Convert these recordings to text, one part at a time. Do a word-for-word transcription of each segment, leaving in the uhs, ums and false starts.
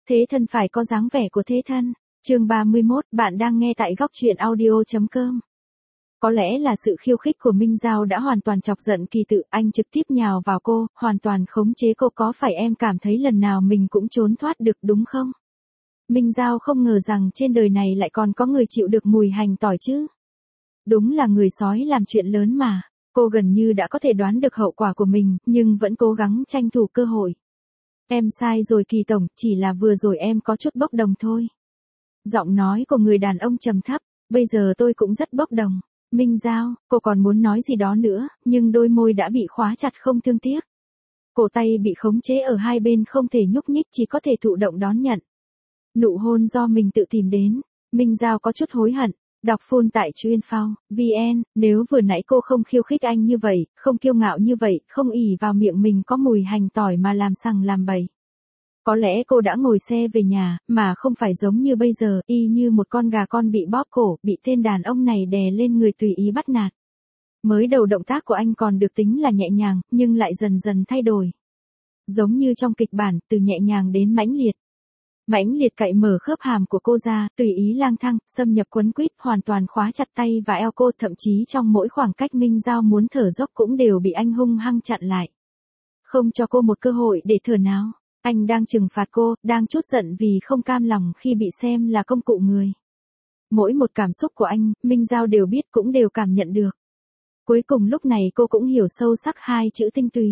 Thế thân phải có dáng vẻ của thế thân. Chương ba mươi mốt, bạn đang nghe tại góc truyện audio.com. Có lẽ là sự khiêu khích của Minh Giao đã hoàn toàn chọc giận Kỳ Tự, anh trực tiếp nhào vào cô, hoàn toàn khống chế cô. Có phải em cảm thấy lần nào mình cũng trốn thoát được đúng không? Minh Giao không ngờ rằng trên đời này lại còn có người chịu được mùi hành tỏi chứ. Đúng là người sói làm chuyện lớn mà. Cô gần như đã có thể đoán được hậu quả của mình, nhưng vẫn cố gắng tranh thủ cơ hội. Em sai rồi Kỳ tổng, chỉ là vừa rồi em có chút bốc đồng thôi. Giọng nói của người đàn ông trầm thấp, bây giờ tôi cũng rất bốc đồng. Minh Giao, cô còn muốn nói gì đó nữa, nhưng đôi môi đã bị khóa chặt không thương tiếc. Cổ tay bị khống chế ở hai bên không thể nhúc nhích, chỉ có thể thụ động đón nhận. Nụ hôn do mình tự tìm đến, Minh Giao có chút hối hận. Đọc full tại chuyên phao, vn, nếu vừa nãy cô không khiêu khích anh như vậy, không kiêu ngạo như vậy, không ỉ vào miệng mình có mùi hành tỏi mà làm sằng làm bậy. Có lẽ cô đã ngồi xe về nhà, mà không phải giống như bây giờ, y như một con gà con bị bóp cổ, bị tên đàn ông này đè lên người tùy ý bắt nạt. Mới đầu động tác của anh còn được tính là nhẹ nhàng, nhưng lại dần dần thay đổi. Giống như trong kịch bản, từ nhẹ nhàng đến mãnh liệt. Mãnh liệt cạy mở khớp hàm của cô ra, tùy ý lang thang, xâm nhập quấn quýt, hoàn toàn khóa chặt tay và eo cô, thậm chí trong mỗi khoảng cách Minh Giao muốn thở dốc cũng đều bị anh hung hăng chặn lại. Không cho cô một cơ hội để thở nào. Anh đang trừng phạt cô, đang trút giận vì không cam lòng khi bị xem là công cụ người. Mỗi một cảm xúc của anh, Minh Giao đều biết, cũng đều cảm nhận được. Cuối cùng lúc này cô cũng hiểu sâu sắc hai chữ tinh túy.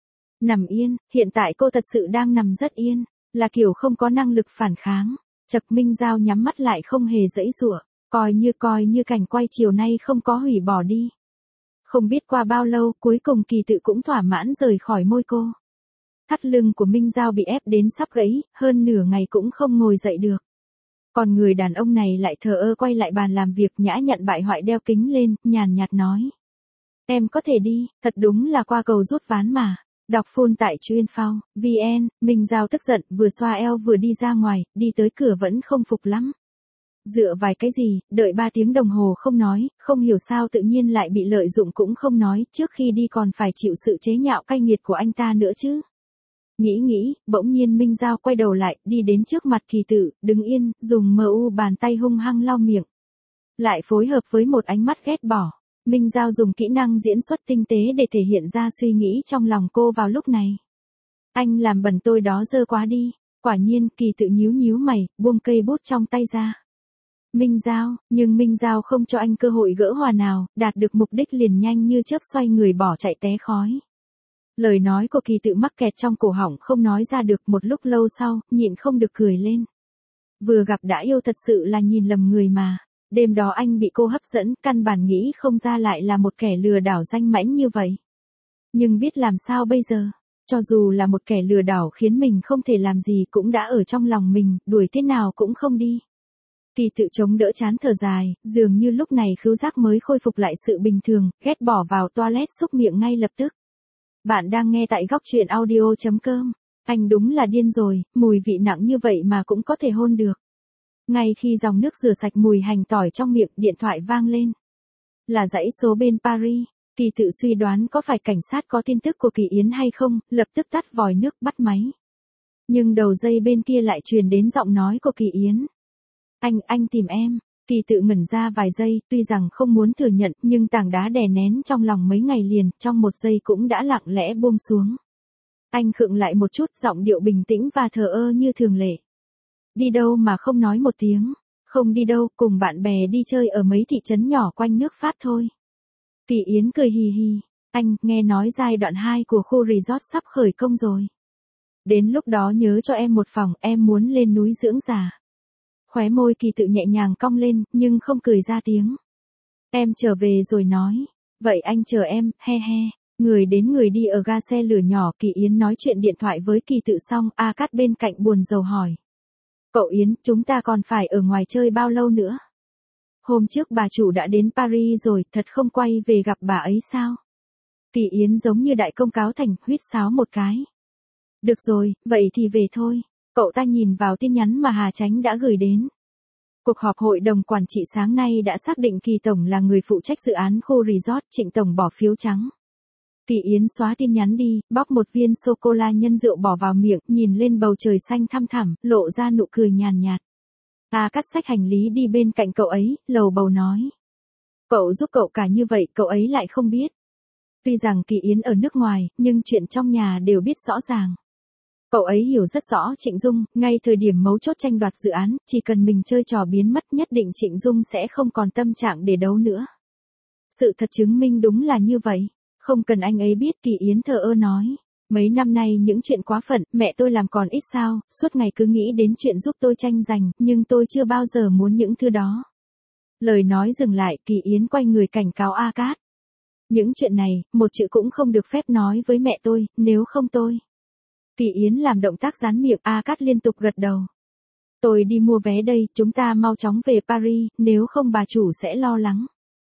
Nằm yên, hiện tại cô thật sự đang nằm rất yên. Là kiểu không có năng lực phản kháng. Chật, Minh Giao nhắm mắt lại không hề giãy giụa, coi như coi như cảnh quay chiều nay không có hủy bỏ đi. Không biết qua bao lâu, cuối cùng Kỳ Tự cũng thỏa mãn rời khỏi môi cô. Thắt lưng của Minh Giao bị ép đến sắp gãy, hơn nửa ngày cũng không ngồi dậy được. Còn người đàn ông này lại thờ ơ quay lại bàn làm việc, nhã nhặn bại hoại đeo kính lên, nhàn nhạt nói: "Em có thể đi." Thật đúng là qua cầu rút ván mà. Đọc full tại chuyên phao, vn, Minh Giao tức giận, vừa xoa eo vừa đi ra ngoài, đi tới cửa vẫn không phục lắm. Dựa vài cái gì, đợi ba tiếng đồng hồ không nói, không hiểu sao tự nhiên lại bị lợi dụng cũng không nói, trước khi đi còn phải chịu sự chế nhạo cay nghiệt của anh ta nữa chứ. Nghĩ nghĩ, bỗng nhiên Minh Giao quay đầu lại, đi đến trước mặt Kỳ Tự, đứng yên, dùng mờ u bàn tay hung hăng lau miệng. Lại phối hợp với một ánh mắt ghét bỏ. Minh Giao dùng kỹ năng diễn xuất tinh tế để thể hiện ra suy nghĩ trong lòng cô vào lúc này. Anh làm bẩn tôi đó dơ quá đi. Quả nhiên, Kỳ Tự nhíu nhíu mày, buông cây bút trong tay ra. Minh Giao, nhưng Minh Giao không cho anh cơ hội gỡ hòa nào, đạt được mục đích liền nhanh như chớp xoay người bỏ chạy té khói. Lời nói của Kỳ Tự mắc kẹt trong cổ họng không nói ra được, một lúc lâu sau, nhịn không được cười lên. Vừa gặp đã yêu thật sự là nhìn lầm người mà. Đêm đó anh bị cô hấp dẫn, căn bản nghĩ không ra lại là một kẻ lừa đảo danh mãnh như vậy. Nhưng biết làm sao bây giờ, cho dù là một kẻ lừa đảo khiến mình không thể làm gì cũng đã ở trong lòng mình, đuổi thế nào cũng không đi. Kỳ Tự chống đỡ chán thở dài, dường như lúc này khứu giác mới khôi phục lại sự bình thường, ghét bỏ vào toilet xúc miệng ngay lập tức. Bạn đang nghe tại góc truyện audio.com. Anh đúng là điên rồi, mùi vị nặng như vậy mà cũng có thể hôn được. Ngay khi dòng nước rửa sạch mùi hành tỏi trong miệng, điện thoại vang lên. Là dãy số bên Paris. Kỳ Tự suy đoán có phải cảnh sát có tin tức của Kỳ Yến hay không, lập tức tắt vòi nước bắt máy. Nhưng đầu dây bên kia lại truyền đến giọng nói của Kỳ Yến. Anh, anh tìm em. Kỳ Tự ngẩn ra vài giây, tuy rằng không muốn thừa nhận, nhưng tảng đá đè nén trong lòng mấy ngày liền, trong một giây cũng đã lặng lẽ buông xuống. Anh khựng lại một chút, giọng điệu bình tĩnh và thờ ơ như thường lệ. Đi đâu mà không nói một tiếng? Không đi đâu, cùng bạn bè đi chơi ở mấy thị trấn nhỏ quanh nước Pháp thôi. Kỳ Yến cười hì hì. Anh, nghe nói giai đoạn hai của khu resort sắp khởi công rồi. Đến lúc đó nhớ cho em một phòng, em muốn lên núi dưỡng già. Khóe môi Kỳ Tự nhẹ nhàng cong lên, nhưng không cười ra tiếng. Em trở về rồi nói. Vậy anh chờ em, he he. Người đến người đi ở ga xe lửa nhỏ, Kỳ Yến nói chuyện điện thoại với Kỳ Tự xong, A Cát bên cạnh buồn rầu hỏi. Cậu Yến, chúng ta còn phải ở ngoài chơi bao lâu nữa? Hôm trước bà chủ đã đến Paris rồi, thật không quay về gặp bà ấy sao? Kỳ Yến giống như đại công cáo thành, huýt sáo một cái. Được rồi, vậy thì về thôi. Cậu ta nhìn vào tin nhắn mà Hà Chánh đã gửi đến. Cuộc họp hội đồng quản trị sáng nay đã xác định Kỳ Tổng là người phụ trách dự án khu resort, Trịnh Tổng bỏ phiếu trắng. Kỳ Yến xóa tin nhắn đi, bóc một viên sô-cô-la nhân rượu bỏ vào miệng, nhìn lên bầu trời xanh thăm thẳm, lộ ra nụ cười nhàn nhạt. A Cát xách hành lý đi bên cạnh cậu ấy, lầu bầu nói. Cậu giúp cậu cả như vậy, cậu ấy lại không biết. Tuy rằng Kỳ Yến ở nước ngoài, nhưng chuyện trong nhà đều biết rõ ràng. Cậu ấy hiểu rất rõ Trịnh Dung, ngay thời điểm mấu chốt tranh đoạt dự án, chỉ cần mình chơi trò biến mất nhất định Trịnh Dung sẽ không còn tâm trạng để đấu nữa. Sự thật chứng minh đúng là như vậy. Không cần anh ấy biết, Kỳ Yến thờ ơ nói. Mấy năm nay những chuyện quá phận, mẹ tôi làm còn ít sao, suốt ngày cứ nghĩ đến chuyện giúp tôi tranh giành, nhưng tôi chưa bao giờ muốn những thứ đó. Lời nói dừng lại, Kỳ Yến quay người cảnh cáo A Cát. Những chuyện này, một chữ cũng không được phép nói với mẹ tôi, nếu không tôi. Kỳ Yến làm động tác dán miệng, A Cát liên tục gật đầu. Tôi đi mua vé đây, chúng ta mau chóng về Paris, nếu không bà chủ sẽ lo lắng.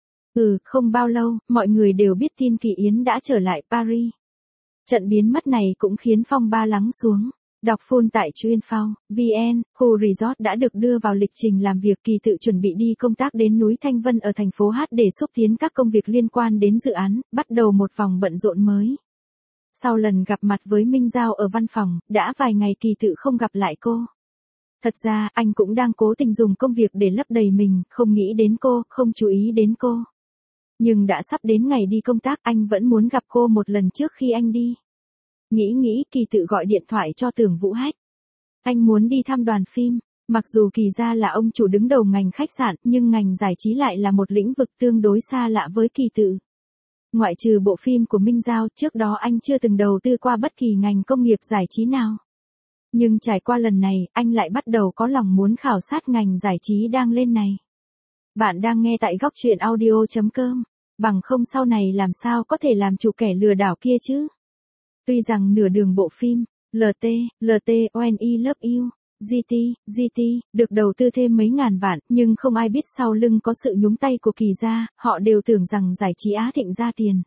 Ừ, không bao lâu, mọi người đều biết tin Kỳ Yến đã trở lại Paris. Trận biến mất này cũng khiến phong ba lắng xuống. Đọc full tại chuyên phao, vê en, khu resort đã được đưa vào lịch trình làm việc. Kỳ tự chuẩn bị đi công tác đến núi Thanh Vân ở thành phố H để xúc tiến các công việc liên quan đến dự án, bắt đầu một vòng bận rộn mới. Sau lần gặp mặt với Minh Giao ở văn phòng, đã vài ngày Kỳ tự không gặp lại cô. Thật ra, anh cũng đang cố tình dùng công việc để lấp đầy mình, không nghĩ đến cô, không chú ý đến cô. Nhưng đã sắp đến ngày đi công tác, anh vẫn muốn gặp cô một lần trước khi anh đi. Nghĩ nghĩ, Kỳ tự gọi điện thoại cho Tưởng Vũ Hách. Anh muốn đi thăm đoàn phim. Mặc dù Kỳ gia là ông chủ đứng đầu ngành khách sạn, nhưng ngành giải trí lại là một lĩnh vực tương đối xa lạ với Kỳ tự. Ngoại trừ bộ phim của Minh Giao, trước đó anh chưa từng đầu tư qua bất kỳ ngành công nghiệp giải trí nào. Nhưng trải qua lần này, anh lại bắt đầu có lòng muốn khảo sát ngành giải trí đang lên này. Bạn đang nghe tại góc truyện audio chấm com. Bằng không sau này làm sao có thể làm chủ kẻ lừa đảo kia chứ? Tuy rằng nửa đường bộ phim, lờ tê, lờ tê o en e Love You, giê tê, giê tê, được đầu tư thêm mấy ngàn vạn, nhưng không ai biết sau lưng có sự nhúng tay của Kỳ gia, họ đều tưởng rằng giải trí Á Thịnh ra tiền.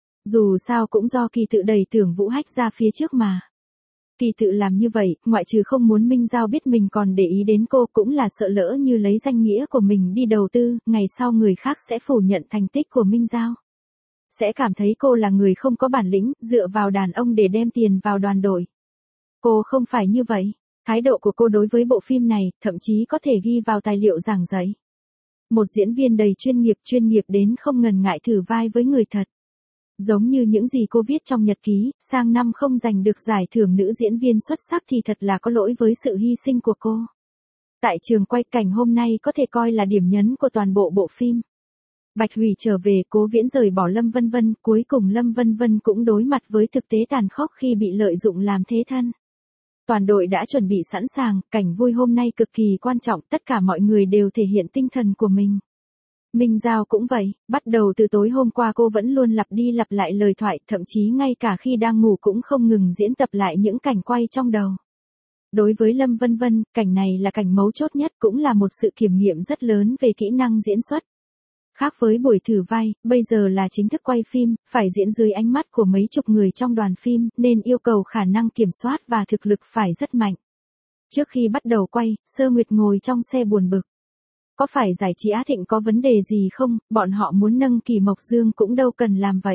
Dù sao cũng do Kỳ tự đẩy Tưởng Vũ Hách ra phía trước mà. Kỳ tự làm như vậy, ngoại trừ không muốn Minh Giao biết mình còn để ý đến cô, cũng là sợ lỡ như lấy danh nghĩa của mình đi đầu tư, ngày sau người khác sẽ phủ nhận thành tích của Minh Giao. Sẽ cảm thấy cô là người không có bản lĩnh, dựa vào đàn ông để đem tiền vào đoàn đội. Cô không phải như vậy. Thái độ của cô đối với bộ phim này, thậm chí có thể ghi vào tài liệu giảng dạy. Một diễn viên đầy chuyên nghiệp, chuyên nghiệp đến không ngần ngại thử vai với người thật. Giống như những gì cô viết trong nhật ký, sang năm không giành được giải thưởng nữ diễn viên xuất sắc thì thật là có lỗi với sự hy sinh của cô. Tại trường quay, cảnh hôm nay có thể coi là điểm nhấn của toàn bộ bộ phim. Bạch Hủy trở về, Cố Viễn rời bỏ Lâm Vân Vân, cuối cùng Lâm Vân Vân cũng đối mặt với thực tế tàn khốc khi bị lợi dụng làm thế thân. Toàn đội đã chuẩn bị sẵn sàng, cảnh vui hôm nay cực kỳ quan trọng, tất cả mọi người đều thể hiện tinh thần của mình. Minh Giao cũng vậy, bắt đầu từ tối hôm qua cô vẫn luôn lặp đi lặp lại lời thoại, thậm chí ngay cả khi đang ngủ cũng không ngừng diễn tập lại những cảnh quay trong đầu. Đối với Lâm Vân Vân, cảnh này là cảnh mấu chốt nhất, cũng là một sự kiểm nghiệm rất lớn về kỹ năng diễn xuất. Khác với buổi thử vai, bây giờ là chính thức quay phim, phải diễn dưới ánh mắt của mấy chục người trong đoàn phim, nên yêu cầu khả năng kiểm soát và thực lực phải rất mạnh. Trước khi bắt đầu quay, Sơ Nguyệt ngồi trong xe buồn bực. Có phải giải trí Á Thịnh có vấn đề gì không, bọn họ muốn nâng Kỳ Mộc Dương cũng đâu cần làm vậy.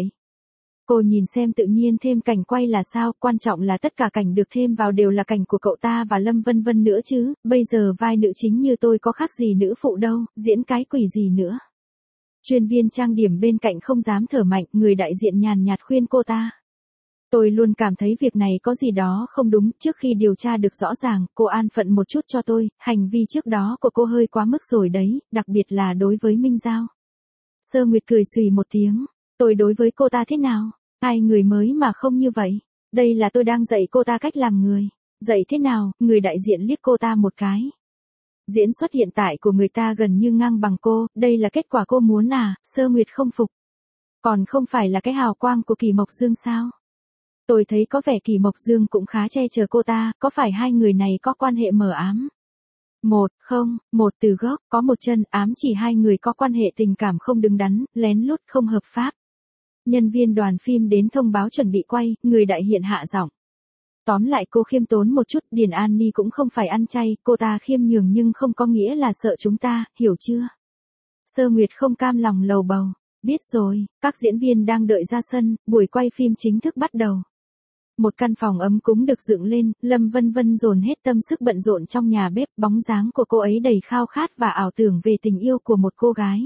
Cô nhìn xem tự nhiên thêm cảnh quay là sao, quan trọng là tất cả cảnh được thêm vào đều là cảnh của cậu ta và Lâm Vân Vân nữa chứ, bây giờ vai nữ chính như tôi có khác gì nữ phụ đâu, diễn cái quỷ gì nữa. Chuyên viên trang điểm bên cạnh không dám thở mạnh, người đại diện nhàn nhạt khuyên cô ta. Tôi luôn cảm thấy việc này có gì đó không đúng, trước khi điều tra được rõ ràng, cô an phận một chút cho tôi, hành vi trước đó của cô hơi quá mức rồi đấy, đặc biệt là đối với Minh Giao. Sơ Nguyệt cười xùy một tiếng, tôi đối với cô ta thế nào? Ai người mới mà không như vậy? Đây là tôi đang dạy cô ta cách làm người. Dạy thế nào? Người đại diện liếc cô ta một cái. Diễn xuất hiện tại của người ta gần như ngang bằng cô, đây là kết quả cô muốn à? Sơ Nguyệt không phục. Còn không phải là cái hào quang của Kỳ Mộc Dương sao? Tôi thấy có vẻ Kỳ Mộc Dương cũng khá che chở cô ta, có phải hai người này có quan hệ mờ ám? Một, không, một từ gốc, có một chân, ám chỉ hai người có quan hệ tình cảm không đứng đắn, lén lút không hợp pháp. Nhân viên đoàn phim đến thông báo chuẩn bị quay, người đại hiện hạ giọng. Tóm lại cô khiêm tốn một chút, Điền An Ni cũng không phải ăn chay, cô ta khiêm nhường nhưng không có nghĩa là sợ chúng ta, hiểu chưa? Sơ Nguyệt không cam lòng lầu bầu. Biết rồi, các diễn viên đang đợi ra sân, buổi quay phim chính thức bắt đầu. Một căn phòng ấm cúng được dựng lên, Lâm Vân Vân dồn hết tâm sức bận rộn trong nhà bếp, bóng dáng của cô ấy đầy khao khát và ảo tưởng về tình yêu của một cô gái.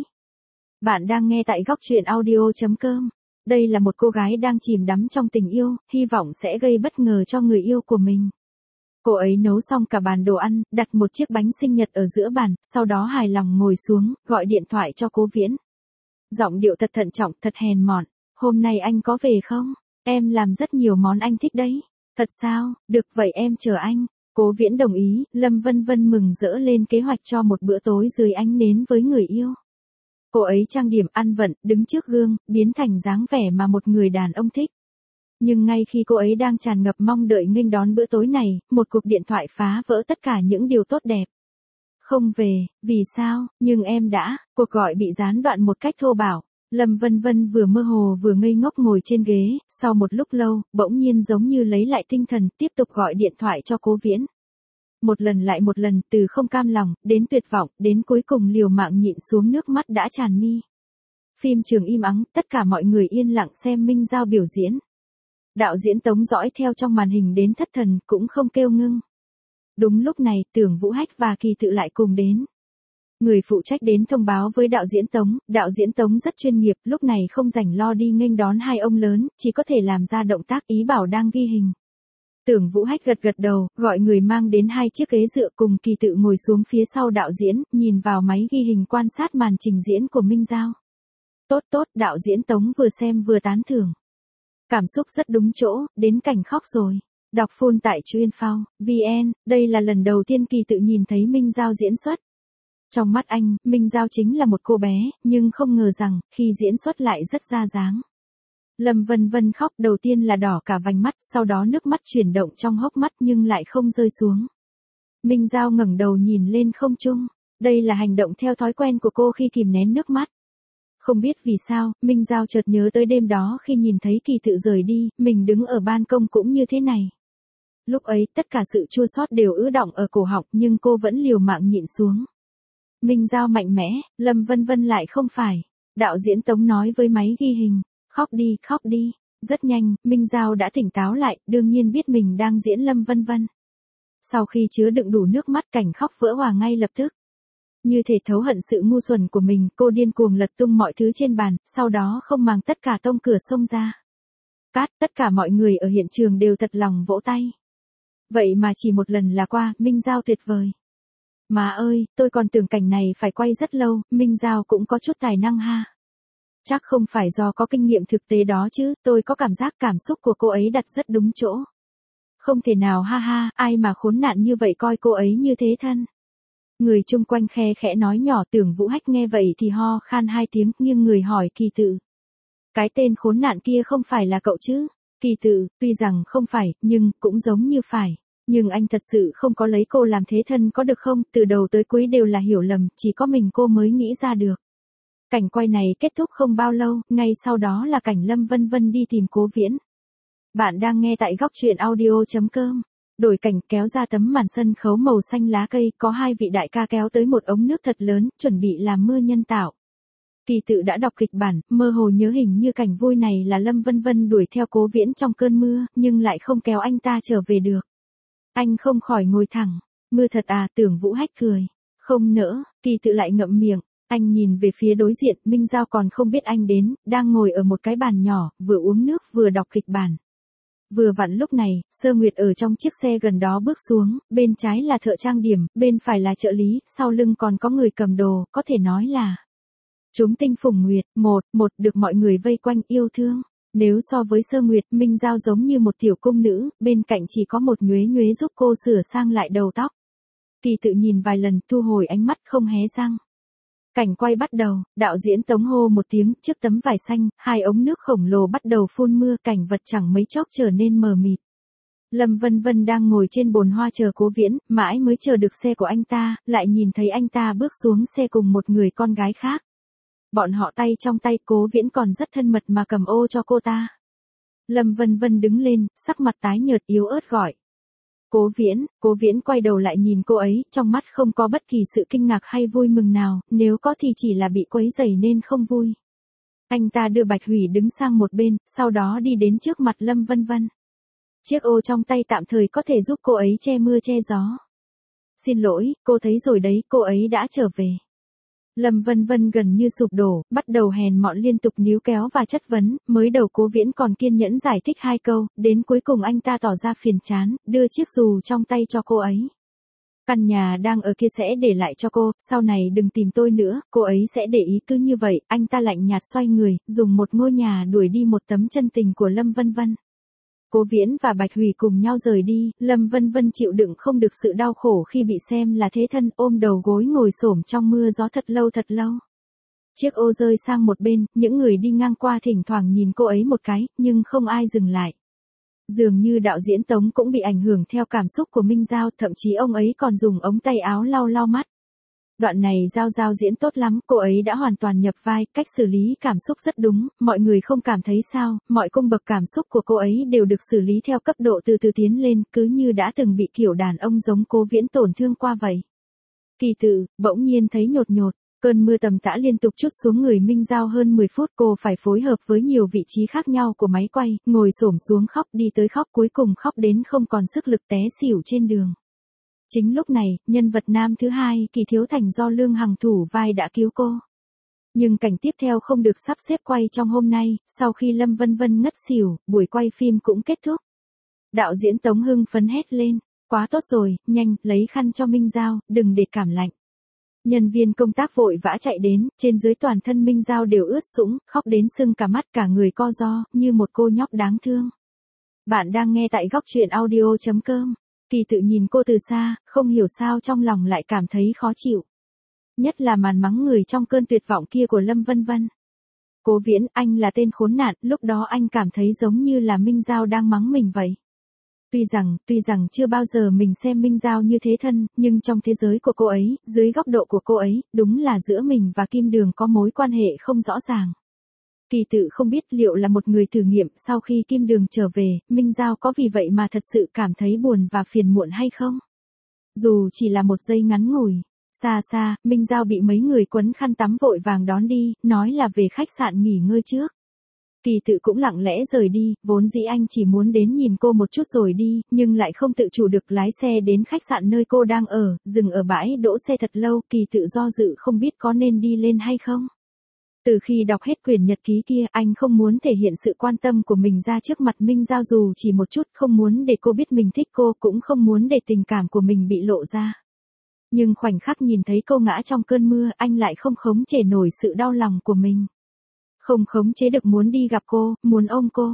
Bạn đang nghe tại góc truyện audio chấm com. Đây là một cô gái đang chìm đắm trong tình yêu, hy vọng sẽ gây bất ngờ cho người yêu của mình. Cô ấy nấu xong cả bàn đồ ăn, đặt một chiếc bánh sinh nhật ở giữa bàn, sau đó hài lòng ngồi xuống, gọi điện thoại cho Cố Viễn. Giọng điệu thật thận trọng, thật hèn mọn. Hôm nay anh có về không? Em làm rất nhiều món anh thích đấy. Thật sao? Được vậy em chờ anh. Cố Viễn đồng ý, Lâm Vân Vân mừng rỡ lên kế hoạch cho một bữa tối dưới ánh nến với người yêu. Cô ấy trang điểm ăn vận, đứng trước gương, biến thành dáng vẻ mà một người đàn ông thích. Nhưng ngay khi cô ấy đang tràn ngập mong đợi nghênh đón bữa tối này, một cuộc điện thoại phá vỡ tất cả những điều tốt đẹp. Không về, vì sao, nhưng em đã, cuộc gọi bị gián đoạn một cách thô bạo. Lâm Vân Vân vừa mơ hồ vừa ngây ngốc ngồi trên ghế, sau một lúc lâu, bỗng nhiên giống như lấy lại tinh thần, tiếp tục gọi điện thoại cho Cố Viễn. Một lần lại một lần, từ không cam lòng, đến tuyệt vọng, đến cuối cùng liều mạng nhịn xuống nước mắt đã tràn mi. Phim trường im ắng, tất cả mọi người yên lặng xem Minh Giao biểu diễn. Đạo diễn Tống dõi theo trong màn hình đến thất thần, cũng không kêu ngưng. Đúng lúc này, Tưởng Vũ Hách và Kỳ Tự lại cùng đến. Người phụ trách đến thông báo với đạo diễn Tống, đạo diễn Tống rất chuyên nghiệp, lúc này không rảnh lo đi nghênh đón hai ông lớn, chỉ có thể làm ra động tác ý bảo đang ghi hình. Tưởng Vũ Hách gật gật đầu, gọi người mang đến hai chiếc ghế dựa cùng Kỳ Tự ngồi xuống phía sau đạo diễn, nhìn vào máy ghi hình quan sát màn trình diễn của Minh Giao. Tốt tốt, đạo diễn Tống vừa xem vừa tán thưởng. Cảm xúc rất đúng chỗ, đến cảnh khóc rồi. Đọc full tại chuyên phao, vn, đây là lần đầu tiên Kỳ Tự nhìn thấy Minh Giao diễn xuất. Trong mắt anh, Minh Giao chính là một cô bé, nhưng không ngờ rằng, khi diễn xuất lại rất ra dáng. Lâm Vân Vân khóc đầu tiên là đỏ cả vành mắt, sau đó nước mắt chuyển động trong hốc mắt nhưng lại không rơi xuống. Minh Giao ngẩng đầu nhìn lên không trung. Đây là hành động theo thói quen của cô khi kìm nén nước mắt. Không biết vì sao, Minh Giao chợt nhớ tới đêm đó khi nhìn thấy Kỳ Tự rời đi, mình đứng ở ban công cũng như thế này. Lúc ấy, tất cả sự chua xót đều ứ đọng ở cổ họng nhưng cô vẫn liều mạng nhịn xuống. Minh Giao mạnh mẽ, Lâm Vân Vân lại không phải. Đạo diễn Tống nói với máy ghi hình, khóc đi, khóc đi. Rất nhanh, Minh Giao đã tỉnh táo lại, đương nhiên biết mình đang diễn Lâm Vân Vân. Sau khi chứa đựng đủ nước mắt, cảnh khóc vỡ hòa ngay lập tức. Như thể thấu hận sự ngu xuẩn của mình, cô điên cuồng lật tung mọi thứ trên bàn, sau đó không màng tất cả tông cửa xông ra. Cát, tất cả mọi người ở hiện trường đều thật lòng vỗ tay. Vậy mà chỉ một lần là qua, Minh Giao tuyệt vời. Má ơi, tôi còn tưởng cảnh này phải quay rất lâu, Minh Giao cũng có chút tài năng ha. Chắc không phải do có kinh nghiệm thực tế đó chứ, tôi có cảm giác cảm xúc của cô ấy đặt rất đúng chỗ. Không thể nào ha ha, ai mà khốn nạn như vậy coi cô ấy như thế thân. Người chung quanh khe khẽ nói nhỏ. Tưởng Vũ Hách nghe vậy thì ho khan hai tiếng, nghiêng người hỏi Kỳ Tự. Cái tên khốn nạn kia không phải là cậu chứ? Kỳ Tự, tuy rằng không phải, nhưng cũng giống như phải. Nhưng anh thật sự không có lấy cô làm thế thân có được không? Từ đầu tới cuối đều là hiểu lầm, chỉ có mình cô mới nghĩ ra được. Cảnh quay này kết thúc không bao lâu, ngay sau đó là cảnh Lâm Vân Vân đi tìm Cố Viễn. Bạn đang nghe tại góc truyện audio chấm com. Đổi cảnh, kéo ra tấm màn sân khấu màu xanh lá cây, có hai vị đại ca kéo tới một ống nước thật lớn, chuẩn bị làm mưa nhân tạo. Kỳ Tự đã đọc kịch bản, mơ hồ nhớ hình như cảnh vui này là Lâm Vân Vân đuổi theo Cố Viễn trong cơn mưa, nhưng lại không kéo anh ta trở về được. Anh không khỏi ngồi thẳng. Mưa thật à? Tưởng Vũ Hách cười. Không nỡ. Kỳ Tự lại ngậm miệng. Anh nhìn về phía đối diện, Minh Giao còn không biết anh đến, đang ngồi ở một cái bàn nhỏ, vừa uống nước vừa đọc kịch bản. Vừa vặn lúc này, Sơ Nguyệt ở trong chiếc xe gần đó bước xuống, bên trái là thợ trang điểm, bên phải là trợ lý, sau lưng còn có người cầm đồ, có thể nói là chúng tinh phùng nguyệt, một, một được mọi người vây quanh yêu thương. Nếu so với Sơ Nguyệt, Minh Giao giống như một tiểu cung nữ, bên cạnh chỉ có một nhuế nhuế giúp cô sửa sang lại đầu tóc. Kỳ Tự nhìn vài lần, thu hồi ánh mắt không hé răng. Cảnh quay bắt đầu, đạo diễn Tống hô một tiếng, trước tấm vải xanh, hai ống nước khổng lồ bắt đầu phun mưa, cảnh vật chẳng mấy chốc trở nên mờ mịt. Lâm Vân Vân đang ngồi trên bồn hoa chờ Cố Viễn, mãi mới chờ được xe của anh ta, lại nhìn thấy anh ta bước xuống xe cùng một người con gái khác. Bọn họ tay trong tay, Cố Viễn còn rất thân mật mà cầm ô cho cô ta. Lâm Vân Vân đứng lên, sắc mặt tái nhợt yếu ớt gọi. Cố Viễn, Cố Viễn quay đầu lại nhìn cô ấy, trong mắt không có bất kỳ sự kinh ngạc hay vui mừng nào, nếu có thì chỉ là bị quấy rầy nên không vui. Anh ta đưa Bạch Hủy đứng sang một bên, sau đó đi đến trước mặt Lâm Vân Vân. Chiếc ô trong tay tạm thời có thể giúp cô ấy che mưa che gió. Xin lỗi, cô thấy rồi đấy, cô ấy đã trở về. Lâm Vân Vân gần như sụp đổ, bắt đầu hèn mọn liên tục níu kéo và chất vấn, mới đầu Cố Viễn còn kiên nhẫn giải thích hai câu, đến cuối cùng anh ta tỏ ra phiền chán, đưa chiếc dù trong tay cho cô ấy. Căn nhà đang ở kia sẽ để lại cho cô, sau này đừng tìm tôi nữa, cô ấy sẽ để ý cứ như vậy, anh ta lạnh nhạt xoay người, dùng một ngôi nhà đuổi đi một tấm chân tình của Lâm Vân Vân. Cố Viễn và Bạch Hủy cùng nhau rời đi, Lâm Vân Vân chịu đựng không được sự đau khổ khi bị xem là thế thân, ôm đầu gối ngồi xổm trong mưa gió thật lâu thật lâu. Chiếc ô rơi sang một bên, những người đi ngang qua thỉnh thoảng nhìn cô ấy một cái, nhưng không ai dừng lại. Dường như đạo diễn Tống cũng bị ảnh hưởng theo cảm xúc của Minh Giao, thậm chí ông ấy còn dùng ống tay áo lau lau mắt. Đoạn này Giao Giao diễn tốt lắm, cô ấy đã hoàn toàn nhập vai, cách xử lý cảm xúc rất đúng, mọi người không cảm thấy sao, mọi cung bậc cảm xúc của cô ấy đều được xử lý theo cấp độ từ từ tiến lên, cứ như đã từng bị kiểu đàn ông giống Cố Viễn tổn thương qua vậy. Kỳ Tự, bỗng nhiên thấy nhột nhột, cơn mưa tầm tã liên tục trút xuống người Minh Giao hơn mười phút, cô phải phối hợp với nhiều vị trí khác nhau của máy quay, ngồi xổm xuống khóc đi tới khóc, cuối cùng khóc đến không còn sức lực té xỉu trên đường. Chính lúc này, nhân vật nam thứ hai, Kỳ Thiếu Thành do Lương Hằng thủ vai đã cứu cô. Nhưng cảnh tiếp theo không được sắp xếp quay trong hôm nay, sau khi Lâm Vân Vân ngất xỉu, buổi quay phim cũng kết thúc. Đạo diễn Tống hưng phấn hét lên, quá tốt rồi, nhanh, lấy khăn cho Minh Giao, đừng để cảm lạnh. Nhân viên công tác vội vã chạy đến, trên dưới toàn thân Minh Giao đều ướt sũng, khóc đến sưng cả mắt cả người co ro, như một cô nhóc đáng thương. Bạn đang nghe tại góc truyện audio chấm com. Kỳ Tự nhìn cô từ xa, không hiểu sao trong lòng lại cảm thấy khó chịu. Nhất là màn mắng người trong cơn tuyệt vọng kia của Lâm Vân Vân. Cố Viễn, anh là tên khốn nạn, lúc đó anh cảm thấy giống như là Minh Giao đang mắng mình vậy. Tuy rằng, tuy rằng chưa bao giờ mình xem Minh Giao như thế thân, nhưng trong thế giới của cô ấy, dưới góc độ của cô ấy, đúng là giữa mình và Kim Đường có mối quan hệ không rõ ràng. Kỳ Tự không biết liệu là một người thử nghiệm sau khi Kim Đường trở về, Minh Giao có vì vậy mà thật sự cảm thấy buồn và phiền muộn hay không? Dù chỉ là một giây ngắn ngủi. Xa xa, Minh Giao bị mấy người quấn khăn tắm vội vàng đón đi, nói là về khách sạn nghỉ ngơi trước. Kỳ Tự cũng lặng lẽ rời đi, vốn dĩ anh chỉ muốn đến nhìn cô một chút rồi đi, nhưng lại không tự chủ được lái xe đến khách sạn nơi cô đang ở, dừng ở bãi đỗ xe thật lâu, Kỳ Tự do dự không biết có nên đi lên hay không. Từ khi đọc hết quyển nhật ký kia, anh không muốn thể hiện sự quan tâm của mình ra trước mặt Minh Giao dù chỉ một chút, không muốn để cô biết mình thích cô, cũng không muốn để tình cảm của mình bị lộ ra. Nhưng khoảnh khắc nhìn thấy cô ngã trong cơn mưa, anh lại không khống chế nổi sự đau lòng của mình. Không khống chế được muốn đi gặp cô, muốn ôm cô.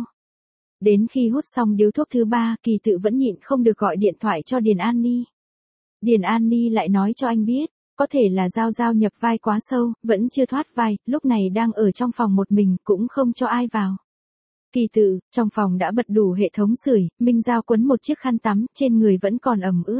Đến khi hút xong điếu thuốc thứ ba, Kỳ Tự vẫn nhịn không được gọi điện thoại cho Điền An Ni. Điền An Ni lại nói cho anh biết, có thể là Giao Giao nhập vai quá sâu, vẫn chưa thoát vai, lúc này đang ở trong phòng một mình, cũng không cho ai vào. Kỳ Tự, trong phòng đã bật đủ hệ thống sưởi, Minh Giao quấn một chiếc khăn tắm, trên người vẫn còn ẩm ướt.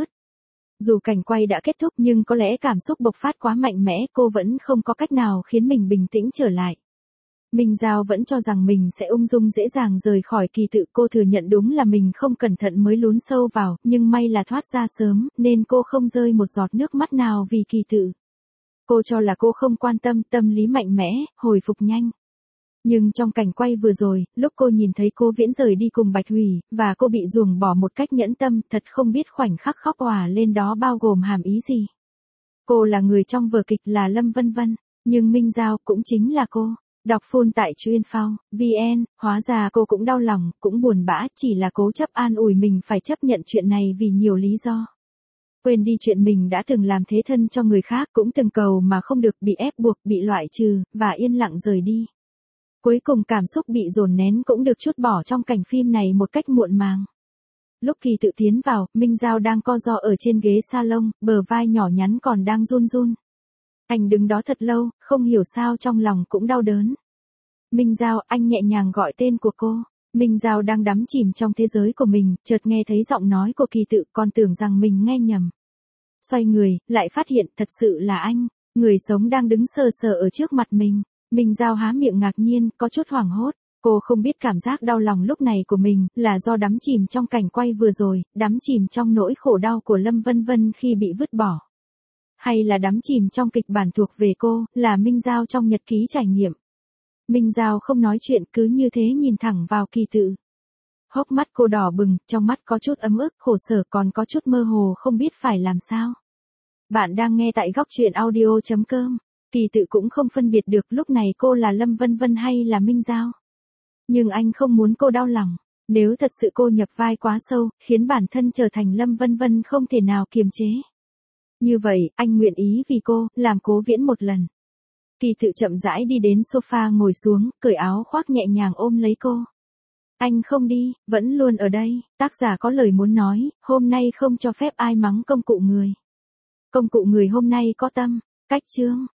Dù cảnh quay đã kết thúc nhưng có lẽ cảm xúc bộc phát quá mạnh mẽ, cô vẫn không có cách nào khiến mình bình tĩnh trở lại. Minh Giao vẫn cho rằng mình sẽ ung dung dễ dàng rời khỏi Kỳ Tự, cô thừa nhận đúng là mình không cẩn thận mới lún sâu vào, nhưng may là thoát ra sớm, nên cô không rơi một giọt nước mắt nào vì Kỳ Tự. Cô cho là cô không quan tâm, tâm lý mạnh mẽ, hồi phục nhanh. Nhưng trong cảnh quay vừa rồi, lúc cô nhìn thấy Cố Viễn rời đi cùng Bạch Hủy, và cô bị ruồng bỏ một cách nhẫn tâm, thật không biết khoảnh khắc khóc òa lên đó bao gồm hàm ý gì. Cô là người trong vở kịch là Lâm Vân Vân, nhưng Minh Giao cũng chính là cô. Đọc full tại chuyên phao, vn, hóa ra cô cũng đau lòng, cũng buồn bã, chỉ là cố chấp an ủi mình phải chấp nhận chuyện này vì nhiều lý do. Quên đi chuyện mình đã từng làm thế thân cho người khác, cũng từng cầu mà không được, bị ép buộc, bị loại trừ, và yên lặng rời đi. Cuối cùng cảm xúc bị dồn nén cũng được trút bỏ trong cảnh phim này một cách muộn màng. Lúc Kỳ Tự tiến vào, Minh Giao đang co ro ở trên ghế salon, bờ vai nhỏ nhắn còn đang run run. Anh đứng đó thật lâu, không hiểu sao trong lòng cũng đau đớn. Minh Giao, anh nhẹ nhàng gọi tên của cô. Minh Giao đang đắm chìm trong thế giới của mình, chợt nghe thấy giọng nói của Kỳ Tự, còn tưởng rằng mình nghe nhầm. Xoay người, lại phát hiện thật sự là anh, người sống đang đứng sờ sờ ở trước mặt mình. Minh Giao há miệng ngạc nhiên, có chút hoảng hốt. Cô không biết cảm giác đau lòng lúc này của mình là do đắm chìm trong cảnh quay vừa rồi, đắm chìm trong nỗi khổ đau của Lâm Vân Vân khi bị vứt bỏ. Hay là đắm chìm trong kịch bản thuộc về cô, là Minh Giao trong nhật ký trải nghiệm. Minh Giao không nói chuyện cứ như thế nhìn thẳng vào Kỳ Tự. Hốc mắt cô đỏ bừng, trong mắt có chút ấm ức, khổ sở còn có chút mơ hồ không biết phải làm sao. Bạn đang nghe tại góc truyện audio.com. Kỳ Tự cũng không phân biệt được lúc này cô là Lâm Vân Vân hay là Minh Giao. Nhưng anh không muốn cô đau lòng. Nếu thật sự cô nhập vai quá sâu, khiến bản thân trở thành Lâm Vân Vân không thể nào kiềm chế. Như vậy, anh nguyện ý vì cô, làm Cố Viễn một lần. Kỳ Tự chậm rãi đi đến sofa ngồi xuống, cởi áo khoác nhẹ nhàng ôm lấy cô. Anh không đi, vẫn luôn ở đây. Tác giả có lời muốn nói, hôm nay không cho phép ai mắng công cụ người. Công cụ người hôm nay có tâm. Cách chương.